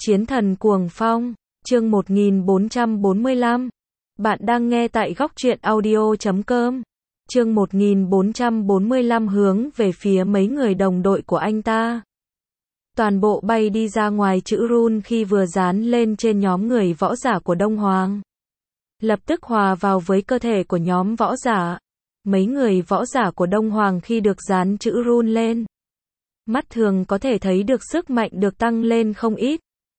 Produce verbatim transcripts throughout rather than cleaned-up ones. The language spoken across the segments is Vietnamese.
Chiến thần cuồng phong, chương một nghìn bốn trăm bốn mươi lăm. Bạn đang nghe tại góc truyện audio chấm com. Chương một nghìn bốn trăm bốn mươi lăm hướng về phía mấy người đồng đội của anh ta. Toàn bộ bay đi ra ngoài chữ run khi vừa dán lên trên nhóm người võ giả của Đông Hoàng. Lập tức hòa vào với cơ thể của nhóm võ giả. Mấy người võ giả của Đông Hoàng khi được dán chữ run lên. Mắt thường có thể thấy được sức mạnh được tăng lên không ít.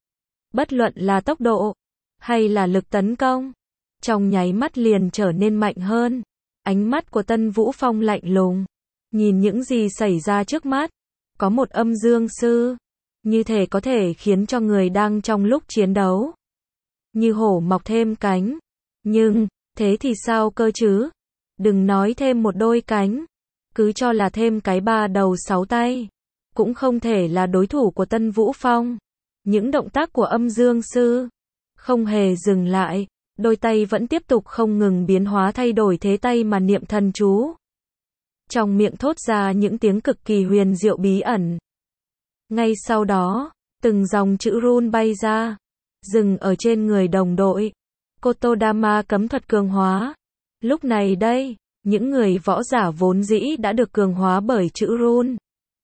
Bất luận là tốc độ, hay là lực tấn công, trong nháy mắt liền trở nên mạnh hơn. Ánh mắt của Tân Vũ Phong lạnh lùng, nhìn những gì xảy ra trước mắt. Có một âm dương sư, như thể có thể khiến cho người đang trong lúc chiến đấu như hổ mọc thêm cánh. Nhưng, thế thì sao cơ chứ? Đừng nói thêm một đôi cánh, cứ cho là thêm cái ba đầu sáu tay, cũng không thể là đối thủ của Tân Vũ Phong. Những động tác của âm dương sư không hề dừng lại, đôi tay vẫn tiếp tục không ngừng biến hóa thay đổi thế tay mà niệm thần chú. Trong miệng thốt ra những tiếng cực kỳ huyền diệu bí ẩn. Ngay sau đó, từng dòng chữ run bay ra, dừng ở trên người đồng đội. Kotodama cấm thuật cường hóa. Lúc này đây, những người võ giả vốn dĩ đã được cường hóa bởi chữ run,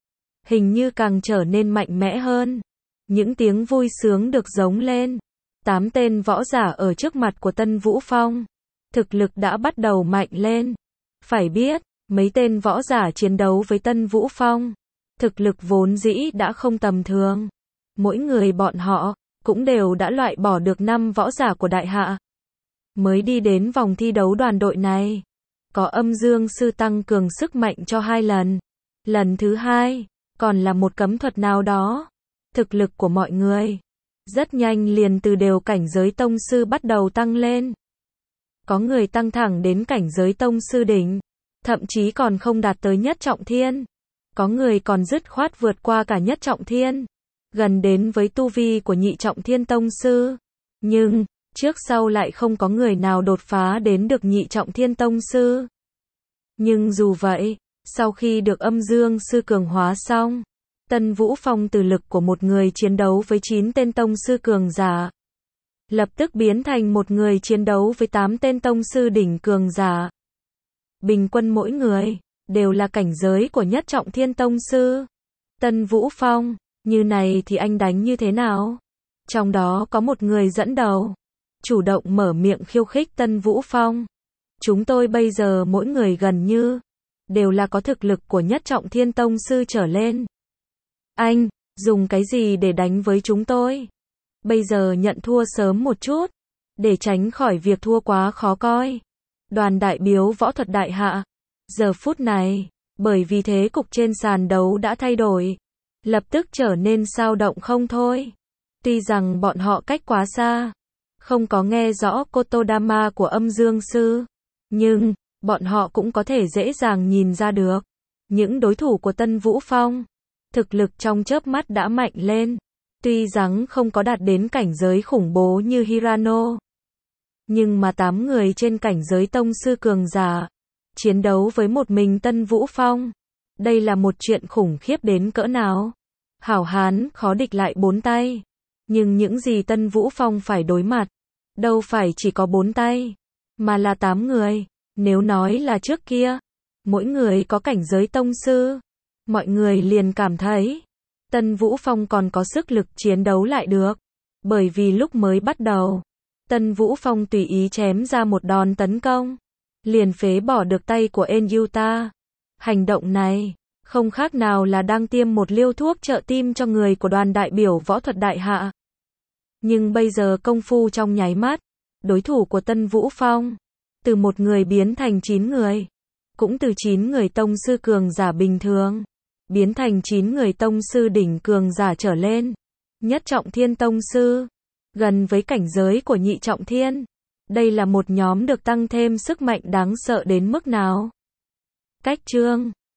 hình như càng trở nên mạnh mẽ hơn. Những tiếng vui sướng được giống lên. Tám tên võ giả ở trước mặt của Tân Vũ Phong. Thực lực đã bắt đầu mạnh lên. Phải biết, mấy tên võ giả chiến đấu với Tân Vũ Phong. Thực lực vốn dĩ đã không tầm thường. Mỗi người bọn họ, cũng đều đã loại bỏ được năm võ giả của Đại Hạ. Mới đi đến vòng thi đấu đoàn đội này. Có âm dương sư tăng cường sức mạnh cho hai lần. Lần thứ hai, còn là một cấm thuật nào đó. Thực lực của mọi người rất nhanh liền từ đều cảnh giới tông sư bắt đầu tăng lên. Có người tăng thẳng đến cảnh giới tông sư đỉnh, thậm chí còn không đạt tới nhất trọng thiên. Có người còn dứt khoát vượt qua cả nhất trọng thiên, gần đến với tu vi của nhị trọng thiên tông sư. Nhưng, trước sau lại không có người nào đột phá đến được nhị trọng thiên tông sư. Nhưng dù vậy, sau khi được âm dương sư cường hóa xong, Tân Vũ Phong từ lực của một người chiến đấu với chín tên tông sư cường giả, lập tức biến thành một người chiến đấu với tám tên tông sư đỉnh cường giả. Bình quân mỗi người, đều là cảnh giới của nhất trọng thiên tông sư. Tân Vũ Phong, như này thì anh đánh như thế nào? Trong đó có một người dẫn đầu, chủ động mở miệng khiêu khích Tân Vũ Phong. Chúng tôi bây giờ mỗi người gần như, đều là có thực lực của nhất trọng thiên tông sư trở lên. Anh, dùng cái gì để đánh với chúng tôi? Bây giờ nhận thua sớm một chút, để tránh khỏi việc thua quá khó coi. Đoàn đại biểu võ thuật Đại Hạ, giờ phút này, bởi vì thế cục trên sàn đấu đã thay đổi, lập tức trở nên xao động không thôi. Tuy rằng bọn họ cách quá xa, không có nghe rõ Kotodama của âm dương sư, nhưng, bọn họ cũng có thể dễ dàng nhìn ra được. Những đối thủ của Tân Vũ Phong, thực lực trong chớp mắt đã mạnh lên. Tuy rằng không có đạt đến cảnh giới khủng bố như Hirano, nhưng mà tám người trên cảnh giới tông sư cường giả, chiến đấu với một mình Tân Vũ Phong. Đây là một chuyện khủng khiếp đến cỡ nào. Hảo hán khó địch lại bốn tay. Nhưng những gì Tân Vũ Phong phải đối mặt, đâu phải chỉ có bốn tay, mà là tám người. Nếu nói là trước kia, mỗi người có cảnh giới tông sư, mọi người liền cảm thấy Tân Vũ Phong còn có sức lực chiến đấu lại được. Bởi vì lúc mới bắt đầu, Tân Vũ Phong tùy ý chém ra một đòn tấn công, liền phế bỏ được tay của Enyuta. Hành động này, không khác nào là đang tiêm một liều thuốc trợ tim cho người của đoàn đại biểu võ thuật Đại Hạ. Nhưng bây giờ công phu trong nháy mắt, đối thủ của Tân Vũ Phong, từ một người biến thành chín người. Cũng từ chín người tông sư cường giả bình thường, biến thành chín người tông sư đỉnh cường giả trở lên. Nhất trọng thiên tông sư, gần với cảnh giới của nhị trọng thiên. Đây là một nhóm được tăng thêm sức mạnh đáng sợ đến mức nào? Cách chương